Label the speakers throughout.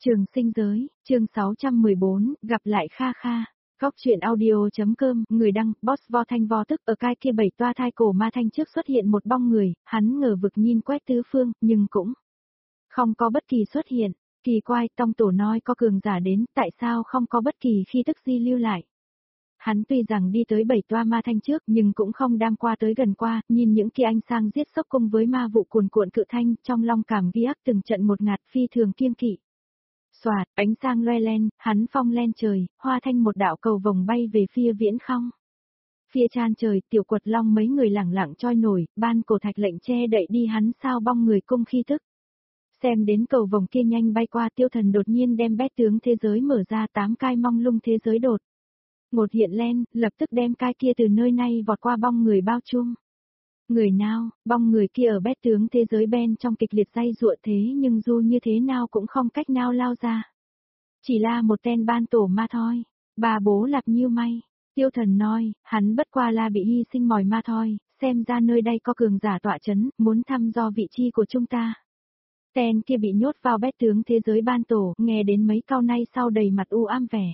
Speaker 1: Trường sinh giới, chương 614, gặp lại Kha Kha. Góc truyện audio.com, người đăng, boss vo thanh vo tức ở cai kia 7 toa thai cổ ma thanh trước xuất hiện một bóng người, hắn ngờ vực nhìn quét tứ phương, nhưng cũng không có bất kỳ xuất hiện. Kỳ quái, tông tổ nói có cường giả đến, tại sao không có bất kỳ khi tức di lưu lại. Hắn tuy rằng đi tới 7 toa ma thanh trước nhưng cũng không đam qua tới gần qua, nhìn những kia anh sang giết sốc cung với ma vụ cuồn cuộn cự thanh, trong long cảm ghi ác từng trận một ngạt phi thường kiêng kỵ. Xoạt, ánh sang loe len, hắn phong len trời, hoa thanh một đạo cầu vồng bay về phía viễn không. Phía chan trời, tiểu quật long mấy người lẳng lặng trôi nổi, ban cổ thạch lệnh che đậy đi hắn sao bong người cung khi tức. Xem đến cầu vồng kia nhanh bay qua, tiêu thần đột nhiên đem bét tướng thế giới mở ra, 8 cai mong lung thế giới đột một hiện lên, lập tức đem cai kia từ nơi này vọt qua bong người bao chung. Người nào, bong người kia ở bét tướng thế giới bên trong kịch liệt dây dụa thế nhưng dù như thế nào cũng không cách nào lao ra. Chỉ là một tên ban tổ ma thôi, bà bố lạp nhiêu may. Tiêu thần nói, hắn bất qua là bị hy sinh mỏi ma thôi, xem ra nơi đây có cường giả tọa chấn, muốn thăm dò vị trí của chúng ta. Tên kia bị nhốt vào bét tướng thế giới ban tổ, nghe đến mấy câu này sau đầy mặt u ám vẻ.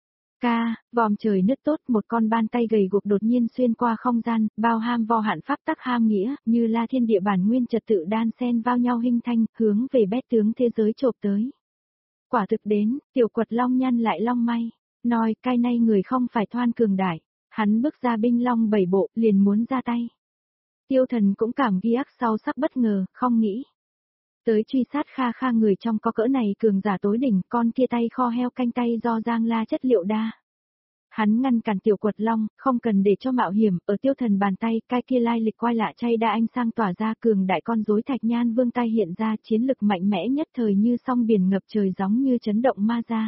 Speaker 1: Ca, vòm trời nứt tốt, một con ban tay gầy guộc đột nhiên xuyên qua không gian, bao ham vo hạn pháp tắc ham nghĩa, như là thiên địa bản nguyên trật tự đan xen vào nhau hình thanh, hướng về bét tướng thế giới chộp tới. Quả thực đến, tiểu quật long nhăn lại long may, nói cai nay người không phải thoan cường đại, hắn bước ra binh long 7 bộ, liền muốn ra tay. Tiêu thần cũng cảm ghi ác sau sắc bất ngờ, không nghĩ. Tới truy sát Kha Kha người trong có cỡ này cường giả tối đỉnh, con kia tay kho heo canh tay do Giang La chất liệu đa. Hắn ngăn cản tiểu quật long, không cần để cho mạo hiểm, ở tiêu thần bàn tay, cái kia lai lịch quay lạ chay đa anh sang tỏa ra cường đại con rối thạch nhan vương tay hiện ra chiến lực mạnh mẽ nhất thời như song biển ngập trời giống như chấn động ma ra.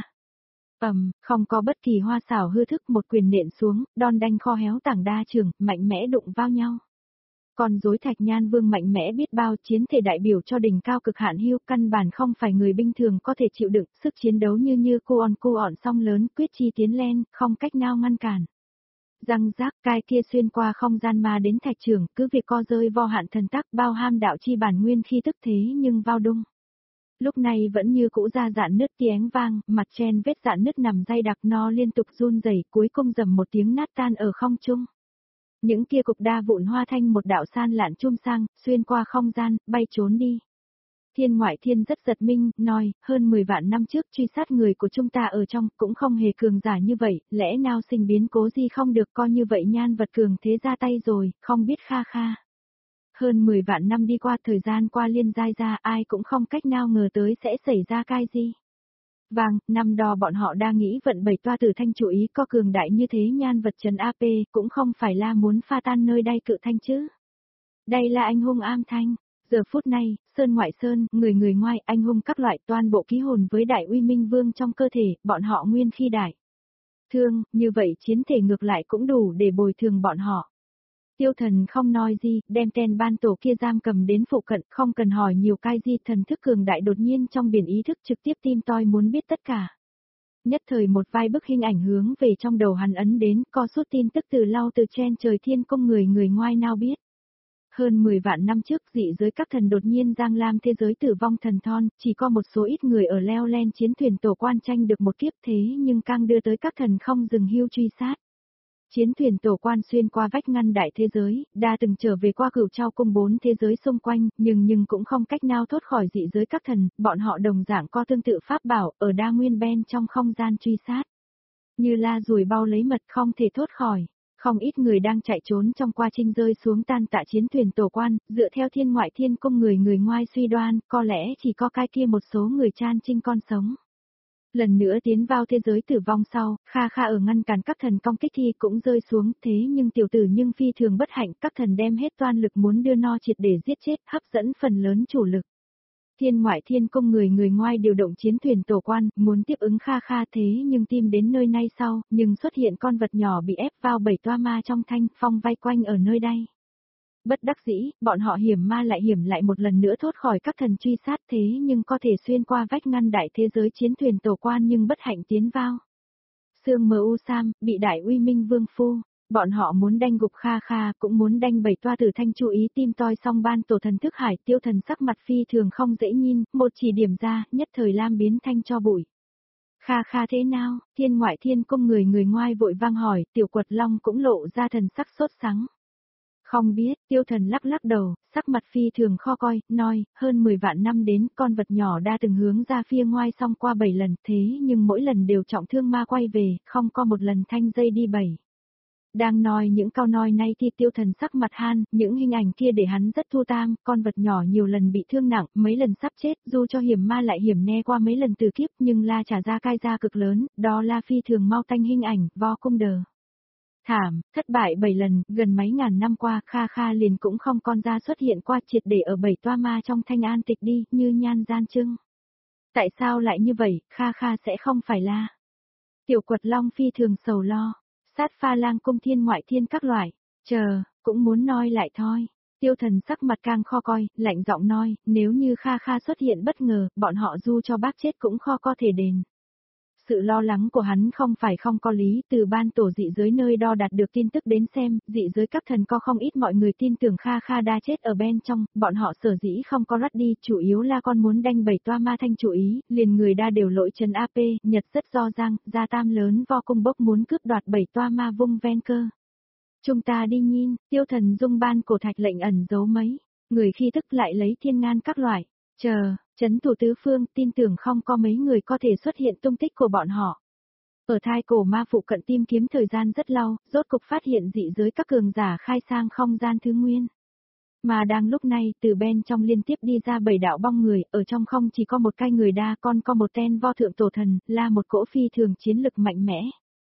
Speaker 1: Không có bất kỳ hoa xảo hư thức, một quyền nện xuống, đòn đanh kho héo tảng đa trường, mạnh mẽ đụng vào nhau. Còn rối thạch nhan vương mạnh mẽ biết bao, chiến thể đại biểu cho đỉnh cao cực hạn hưu, căn bản không phải người bình thường có thể chịu đựng, sức chiến đấu như cu ỏn song lớn, quyết chi tiến lên, không cách nào ngăn cản. Răng rác, cai kia xuyên qua không gian ma đến thạch trưởng, cứ việc co rơi vo hạn thần tắc bao ham đạo chi bản nguyên khi tức thế nhưng vào đung. Lúc này vẫn như cũ ra dạn nứt tiếng vang, mặt chen vết dạn nứt nằm dây đặc no liên tục run rẩy, cuối cùng dầm một tiếng nát tan ở không trung. Những kia cục đa vụn hoa thanh một đạo san lạn chum sang, xuyên qua không gian, bay trốn đi. Thiên ngoại thiên rất giật minh, nói, hơn 10 vạn năm trước truy sát người của chúng ta ở trong, cũng không hề cường giả như vậy, lẽ nào sinh biến cố gì không được coi như vậy nhan vật cường thế ra tay rồi, không biết Kha Kha. Hơn 10 vạn năm đi qua, thời gian qua liên giai ra, ai cũng không cách nào ngờ tới sẽ xảy ra cái gì. Vàng, năm đó bọn họ đang nghĩ vận 7 toa tử thanh chủ ý có cường đại như thế nhan vật trần AP, cũng không phải là muốn pha tan nơi đây cự thanh chứ. Đây là anh hùng am thanh. Giờ phút này, sơn ngoại sơn, người ngoại, anh hùng các loại toàn bộ ký hồn với đại uy minh vương trong cơ thể, bọn họ nguyên khi đại. Thương, như vậy chiến thể ngược lại cũng đủ để bồi thường bọn họ. Tiêu thần không nói gì, đem tên ban tổ kia giam cầm đến phụ cận, không cần hỏi nhiều cái gì, thần thức cường đại đột nhiên trong biển ý thức trực tiếp tim toi muốn biết tất cả. Nhất thời một vai bức hình ảnh hướng về trong đầu hắn ấn đến, co suốt tin tức từ lau từ trên trời thiên công người ngoai nào biết. Hơn 10 vạn năm trước dị giới các thần đột nhiên giang lam thế giới tử vong thần thon, chỉ có một số ít người ở leo len chiến thuyền tổ quan tranh được một kiếp thế nhưng càng đưa tới các thần không dừng hưu truy sát. Chiến thuyền tổ quan xuyên qua vách ngăn đại thế giới, đa từng trở về qua cửu trao cung 4 thế giới xung quanh, nhưng cũng không cách nào thoát khỏi dị giới các thần, bọn họ đồng dạng có tương tự pháp bảo, ở đa nguyên bên trong không gian truy sát. Như la ruồi bao lấy mật không thể thoát khỏi, không ít người đang chạy trốn trong quá trình rơi xuống tan tạ chiến thuyền tổ quan, dựa theo thiên ngoại thiên cung người ngoai suy đoan, có lẽ chỉ có cái kia một số người chan trinh con sống. Lần nữa tiến vào thế giới tử vong sau, Kha Kha ở ngăn cản các thần công kích thì cũng rơi xuống, thế nhưng tiểu tử nhưng phi thường bất hạnh, các thần đem hết toan lực muốn đưa no triệt để giết chết, hấp dẫn phần lớn chủ lực. Thiên ngoại thiên cung người ngoai điều động chiến thuyền tổ quan, muốn tiếp ứng Kha Kha thế nhưng tìm đến nơi này sau, nhưng xuất hiện con vật nhỏ bị ép vào 7 toa ma trong thanh phong vây quanh ở nơi đây. Bất đắc dĩ, bọn họ hiểm lại một lần nữa thoát khỏi các thần truy sát thế nhưng có thể xuyên qua vách ngăn đại thế giới chiến thuyền tổ quan nhưng bất hạnh tiến vào. Sương mờ u sam, bị đại uy minh vương phu. Bọn họ muốn đanh gục Kha Kha, cũng muốn đanh bảy toa tử thanh chú ý tim toi xong ban tổ thần thức hải. Tiêu thần sắc mặt phi thường không dễ nhìn, một chỉ điểm ra, nhất thời lam biến thanh cho bụi. Kha Kha thế nào? Thiên ngoại thiên cung người ngoai vội vang hỏi, Tiểu Quật Long cũng lộ ra thần sắc sốt sắng. Không biết, tiêu thần lắc lắc đầu, sắc mặt phi thường kho coi, nói, hơn 10 vạn năm đến, con vật nhỏ đã từng hướng ra phía ngoài xong qua 7 lần, thế nhưng mỗi lần đều trọng thương ma quay về, không có một lần thanh dây đi 7. Đang nói những câu nói này thì tiêu thần sắc mặt han, những hình ảnh kia để hắn rất thu tam, con vật nhỏ nhiều lần bị thương nặng, mấy lần sắp chết, dù cho hiểm ma lại hiểm ne qua mấy lần từ kiếp nhưng la trả ra cai ra cực lớn, đó là phi thường mau tanh hình ảnh, vo cung đờ. Thảm, thất bại 7 lần, gần mấy ngàn năm qua, Kha Kha liền cũng không con ra xuất hiện qua triệt để ở 7 toa ma trong thanh an tịch đi, như nhan gian trưng. Tại sao lại như vậy, Kha Kha sẽ không phải là. Tiểu Quật Long phi thường sầu lo, sát pha lang cung thiên ngoại thiên các loại, chờ, cũng muốn nói lại thôi. Tiêu thần sắc mặt càng kho coi, lạnh giọng nói, nếu như Kha Kha xuất hiện bất ngờ, bọn họ du cho bác chết cũng khó có thể đền. Sự lo lắng của hắn không phải không có lý, từ ban tổ dị giới nơi đo đạt được tin tức đến xem, dị giới các thần có không ít mọi người tin tưởng Kha Kha đã chết ở bên trong, bọn họ sở dĩ không có rắt đi, chủ yếu là con muốn đanh bảy toa ma thanh chủ ý, liền người đa đều lỗi trần AP, Nhật rất do giang, gia tam lớn vo cung bốc muốn cướp đoạt bảy toa ma vung ven cơ. Chúng ta đi nhìn, tiêu thần dung ban cổ thạch lệnh ẩn giấu mấy, người khi tức lại lấy thiên ngan các loại, chờ. Chấn thủ tứ phương tin tưởng không có mấy người có thể xuất hiện tung tích của bọn họ. Ở thai cổ ma phụ cận tìm kiếm thời gian rất lâu, rốt cục phát hiện dị giới các cường giả khai sang không gian thứ nguyên. Mà đang lúc này, từ bên trong liên tiếp đi ra 7 đạo bong người, ở trong không chỉ có một cái người đa con có một tên vo thượng tổ thần, là một cỗ phi thường chiến lực mạnh mẽ.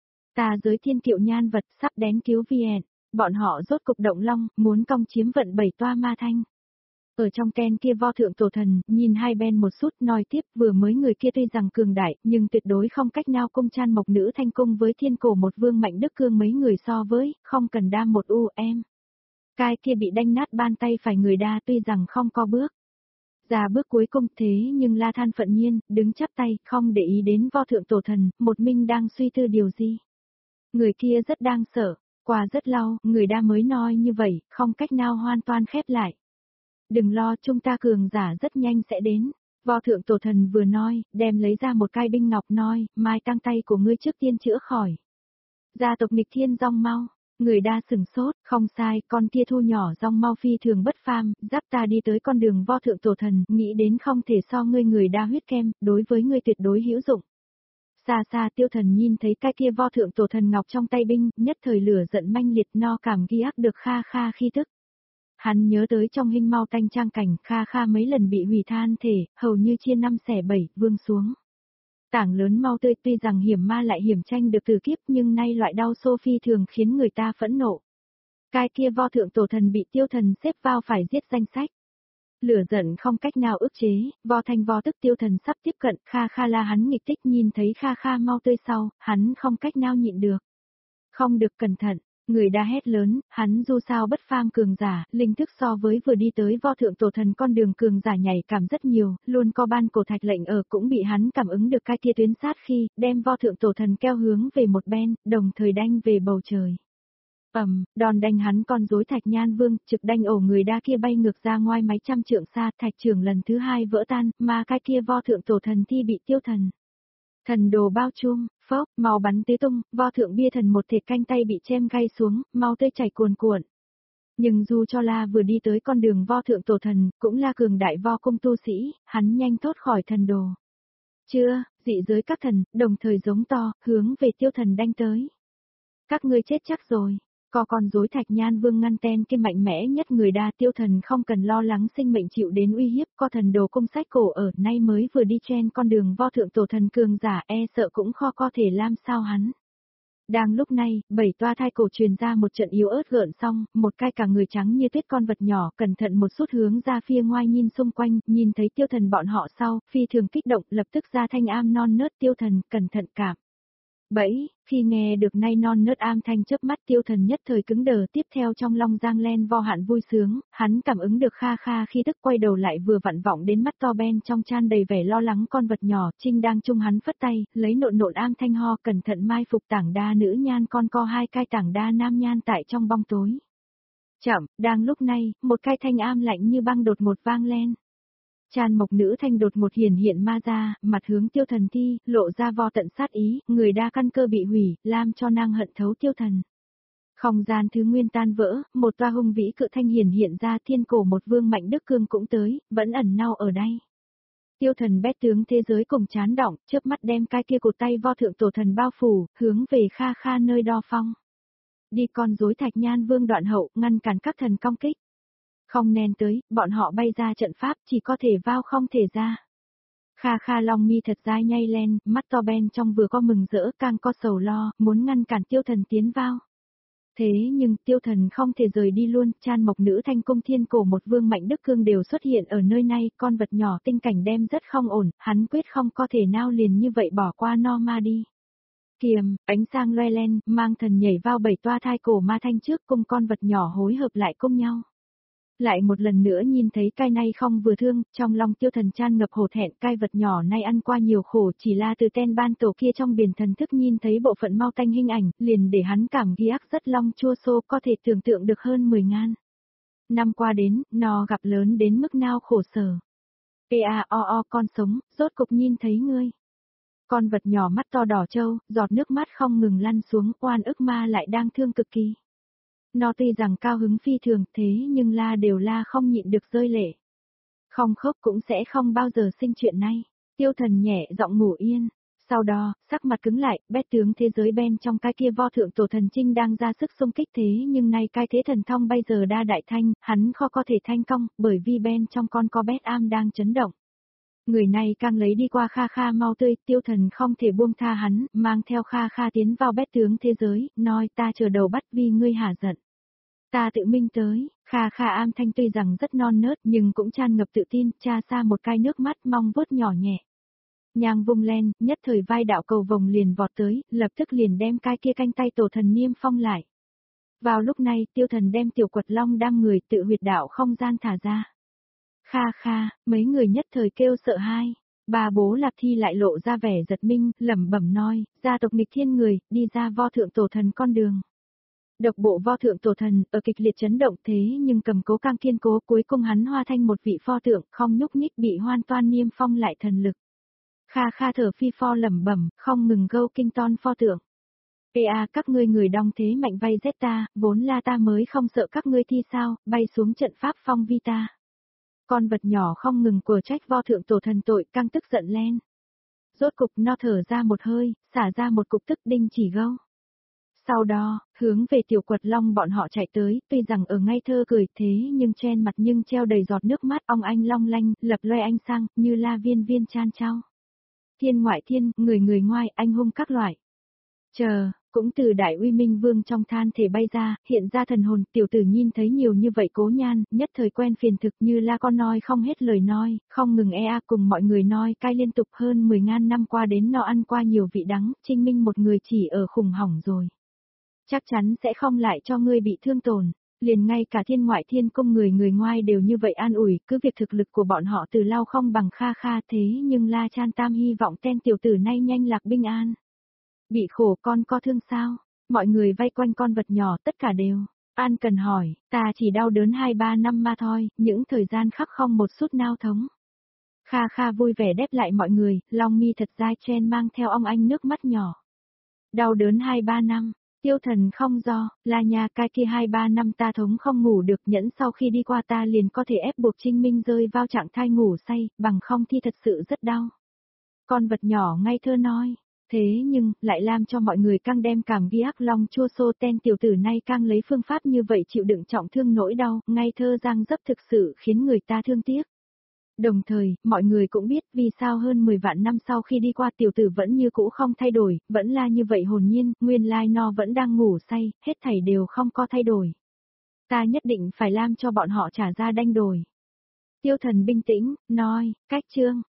Speaker 1: Tà giới thiên kiệu nhan vật sắp đến cứu viện, bọn họ rốt cục động long, muốn công chiếm vận 7 toa ma thanh. Ở trong ken kia vo thượng tổ thần, nhìn hai bên một sút nói tiếp vừa mới người kia tuy rằng cường đại, nhưng tuyệt đối không cách nào cung chan mộc nữ thanh cung với thiên cổ một vương mạnh đức cương mấy người so với, không cần đam một em. Cái kia bị đanh nát ban tay phải người đa tuy rằng không có bước. Ra bước cuối cùng thế nhưng la than phận nhiên, đứng chắp tay, không để ý đến vo thượng tổ thần, một mình đang suy tư điều gì. Người kia rất đang sợ, qua rất lâu, người đa mới nói như vậy, không cách nào hoàn toàn khép lại. Đừng lo, chúng ta cường giả rất nhanh sẽ đến. Vo thượng tổ thần vừa nói, đem lấy ra một cái binh ngọc nói, mai tăng tay của ngươi trước tiên chữa khỏi. Gia tộc nghịch thiên rong mau, người đa sừng sốt, không sai, con kia thu nhỏ rong mau phi thường bất phàm, dắt ta đi tới con đường vo thượng tổ thần, nghĩ đến không thể so ngươi người đa huyết kem, đối với ngươi tuyệt đối hữu dụng. Xa xa tiêu thần nhìn thấy cái kia vo thượng tổ thần ngọc trong tay binh, nhất thời lửa giận manh liệt no cảm ghi ác được Kha Kha khi tức. Hắn nhớ tới trong hình mau tanh trang cảnh Kha Kha mấy lần bị hủy than thể, hầu như chia 5 xẻ 7, vương xuống. Tảng lớn mau tươi tuy rằng hiểm ma lại hiểm tranh được từ kiếp nhưng nay loại đau Sophie thường khiến người ta phẫn nộ. Cái kia vo thượng tổ thần bị tiêu thần xếp vào phải giết danh sách. Lửa giận không cách nào ức chế, vo thanh vo tức tiêu thần sắp tiếp cận Kha Kha là hắn nghịch tích nhìn thấy Kha Kha mau tươi sau, hắn không cách nào nhịn được. Không được cẩn thận. Người đa hét lớn, hắn dù sao bất phàm cường giả, linh thức so với vừa đi tới vo thượng tổ thần con đường cường giả nhảy cảm rất nhiều, luôn có ban cổ thạch lệnh ở cũng bị hắn cảm ứng được cái kia tuyến sát khi, đem vo thượng tổ thần keo hướng về một bên, đồng thời đanh về bầu trời. Đòn đanh hắn con rối thạch nhan vương, trực đanh ổ người đa kia bay ngược ra ngoài mấy trăm trượng xa, thạch trưởng lần thứ 2 vỡ tan, mà cái kia vo thượng tổ thần thi bị tiêu thần. Thần đồ bao trùm, phốc, màu bắn tứ tung, vo thượng bia thần một thể canh tay bị chém gai xuống, mau tươi chảy cuồn cuộn. Nhưng dù cho la vừa đi tới con đường vo thượng tổ thần, cũng là cường đại vo cung tu sĩ, hắn nhanh thoát khỏi thần đồ. Chưa, dị giới các thần, đồng thời giống to, hướng về tiêu thần đanh tới. Các ngươi chết chắc rồi. Có con rối thạch nhan vương ngăn ten kia mạnh mẽ nhất người đa tiêu thần không cần lo lắng sinh mệnh chịu đến uy hiếp, có thần đồ cung sách cổ ở nay mới vừa đi trên con đường vo thượng tổ thần cường giả e sợ cũng khó có thể làm sao hắn. Đang lúc này, 7 toa thai cổ truyền ra một trận yếu ớt gợn xong, một cái cả người trắng như tuyết con vật nhỏ cẩn thận một sút hướng ra phía ngoài nhìn xung quanh, nhìn thấy tiêu thần bọn họ sau, phi thường kích động lập tức ra thanh am non nớt tiêu thần, cẩn thận cảm. Bẫy, khi nghe được nay non nớt am thanh chớp mắt Tiêu Thần nhất thời cứng đờ, tiếp theo trong long giang len vo hạn vui sướng, hắn cảm ứng được kha kha khi tức quay đầu lại vừa vặn vọng đến mắt to ben trong chan đầy vẻ lo lắng con vật nhỏ, Trinh đang chung hắn phất tay, lấy nộn nộn am thanh ho cẩn thận mai phục tảng đa nữ nhan con co hai cai tảng đa nam nhan tại trong bóng tối. Chậm, đang lúc này, một cái thanh am lạnh như băng đột một vang lên. Chan mộc nữ thanh đột một hiển hiện ma ra, mặt hướng Tiêu Thần thi, lộ ra vo tận sát ý, người đa căn cơ bị hủy, làm cho nàng hận thấu Tiêu Thần. Không gian thứ nguyên tan vỡ, một toa hung vĩ cự thanh hiển hiện ra, thiên cổ một vương mạnh đức cương cũng tới, vẫn ẩn nau ở đây. Tiêu Thần bét tướng thế giới cùng chán động, chớp mắt đem cái kia cột tay vo thượng tổ thần bao phủ, hướng về kha kha nơi đo phong. Đi con rối thạch nhan vương đoạn hậu, ngăn cản các thần công kích. Không nên tới, bọn họ bay ra trận pháp, chỉ có thể vào không thể ra. Kha kha long mi thật dai nhay lên, mắt to ben trong vừa có mừng rỡ càng có sầu lo, muốn ngăn cản Tiêu Thần tiến vào. Thế nhưng Tiêu Thần không thể rời đi luôn, chan mộc nữ thanh cung thiên cổ một vương mạnh đức cương đều xuất hiện ở nơi này, con vật nhỏ tinh cảnh đem rất không ổn, hắn quyết không có thể nào liền như vậy bỏ qua no ma đi. Kiềm, ánh sang loe lên, mang thần nhảy vào bảy toa thai cổ ma thanh trước cùng con vật nhỏ hối hợp lại cùng nhau. Lại một lần nữa nhìn thấy cai này không vừa thương, trong lòng Tiêu Thần chan ngập hổ thẹn, cai vật nhỏ nay ăn qua nhiều khổ, chỉ là từ ten ban tổ kia trong biển thần thức nhìn thấy bộ phận mau tanh hình ảnh, liền để hắn cảm ghi ác rất long chua xô, có thể tưởng tượng được hơn 10 ngàn. Năm qua đến, nó gặp lớn đến mức nào khổ sở. Con sống, rốt cục nhìn thấy ngươi. Con vật nhỏ mắt to đỏ trâu, giọt nước mắt không ngừng lăn xuống, oan ức ma lại đang thương cực kỳ. Nó tuy rằng cao hứng phi thường thế nhưng la đều la không nhịn được rơi lệ. Không khóc cũng sẽ không bao giờ sinh chuyện này. Tiêu Thần nhẹ giọng ngủ yên. Sau đó, sắc mặt cứng lại, bét tướng thế giới ben trong cái kia vo thượng tổ thần trinh đang ra sức xung kích thế nhưng nay cái thế thần thông bây giờ đa đại thanh, hắn khó có thể thanh công, bởi vì ben trong con có bét am đang chấn động. Người này càng lấy đi qua kha kha mau tươi, Tiêu Thần không thể buông tha hắn, mang theo kha kha tiến vào bét tướng thế giới, nói ta chờ đầu bắt vì ngươi hả giận. Ta tự minh tới, kha kha am thanh tuy rằng rất non nớt nhưng cũng tràn ngập tự tin, cha xa một cái nước mắt mong vuốt nhỏ nhẹ. Nhang vung lên, nhất thời vai đạo cầu vồng liền vọt tới, lập tức liền đem cái kia canh tay tổ thần niêm phong lại. Vào lúc này, Tiêu Thần đem tiểu quật long đang người tự huyệt đạo không gian thả ra. Kha kha, mấy người nhất thời kêu sợ hai. Bà bố Lạp Thi lại lộ ra vẻ giật minh, lẩm bẩm nói, gia tộc nghịch thiên người, đi ra vo thượng tổ thần con đường. Độc bộ vo thượng tổ thần, ở kịch liệt chấn động thế nhưng cầm cố cam kiên cố cuối cùng hắn hoa thanh một vị pho tượng, không nhúc nhích bị hoàn toàn niêm phong lại thần lực. Kha kha thở phi pho lẩm bẩm, không ngừng gâu kinh ton pho tượng. Các ngươi người đong thế mạnh vay giết ta, vốn là ta mới không sợ các ngươi thi sao, bay xuống trận pháp phong vi ta. Con vật nhỏ không ngừng của trách vo thượng tổ thần tội, căng tức giận lên. Rốt cục nó thở ra một hơi, xả ra một cục tức đinh chỉ gâu. Sau đó, hướng về tiểu quật long bọn họ chạy tới, tuy rằng ở ngay thơ cười thế nhưng trên mặt nhưng treo đầy giọt nước mắt ong anh long lanh, lập loe ánh sang, như la viên viên chan trao. Thiên ngoại thiên, người người ngoại, anh hung các loại. Chờ, cũng từ đại uy minh vương trong than thể bay ra, hiện ra thần hồn, tiểu tử nhìn thấy nhiều như vậy cố nhan, nhất thời quen phiền thực như la con nói không hết lời nói, không ngừng cùng mọi người nói cai liên tục hơn 10 ngàn năm qua đến nó ăn qua nhiều vị đắng, Trinh Minh một người chỉ ở khủng hỏng rồi. Chắc chắn sẽ không lại cho ngươi bị thương tổn. Liền ngay cả thiên ngoại thiên cung người người ngoại đều như vậy an ủi, cứ việc thực lực của bọn họ từ lao không bằng kha kha thế nhưng La Chan Tam hy vọng tên tiểu tử nay nhanh lạc bình an. Bị khổ con có thương sao? Mọi người vây quanh con vật nhỏ tất cả đều. An cần hỏi, ta chỉ đau đớn 2-3 năm mà thôi, những thời gian khắc không một chút nao thống. Kha kha vui vẻ đáp lại mọi người, long mi thật dai chen mang theo ong anh nước mắt nhỏ. Đau đớn 2-3 năm. Tiêu Thần không do, là nhà cái kia 2-3 năm ta thống không ngủ được nhẫn sau khi đi qua ta liền có thể ép buộc Trinh Minh rơi vào trạng thái ngủ say, bằng không thì thật sự rất đau. Con vật nhỏ ngây thơ nói, thế nhưng, lại làm cho mọi người càng đem cảm ghi ác long chua xô tên tiểu tử nay càng lấy phương pháp như vậy chịu đựng trọng thương nỗi đau, ngây thơ giang dấp thực sự khiến người ta thương tiếc. Đồng thời, mọi người cũng biết vì sao hơn 10 vạn năm sau khi đi qua tiểu tử vẫn như cũ không thay đổi, vẫn là như vậy hồn nhiên, nguyên lai nó vẫn đang ngủ say, hết thảy đều không có thay đổi. Ta nhất định phải làm cho bọn họ trả ra đanh đổi. Tiêu Thần bình tĩnh, nói, cách chương.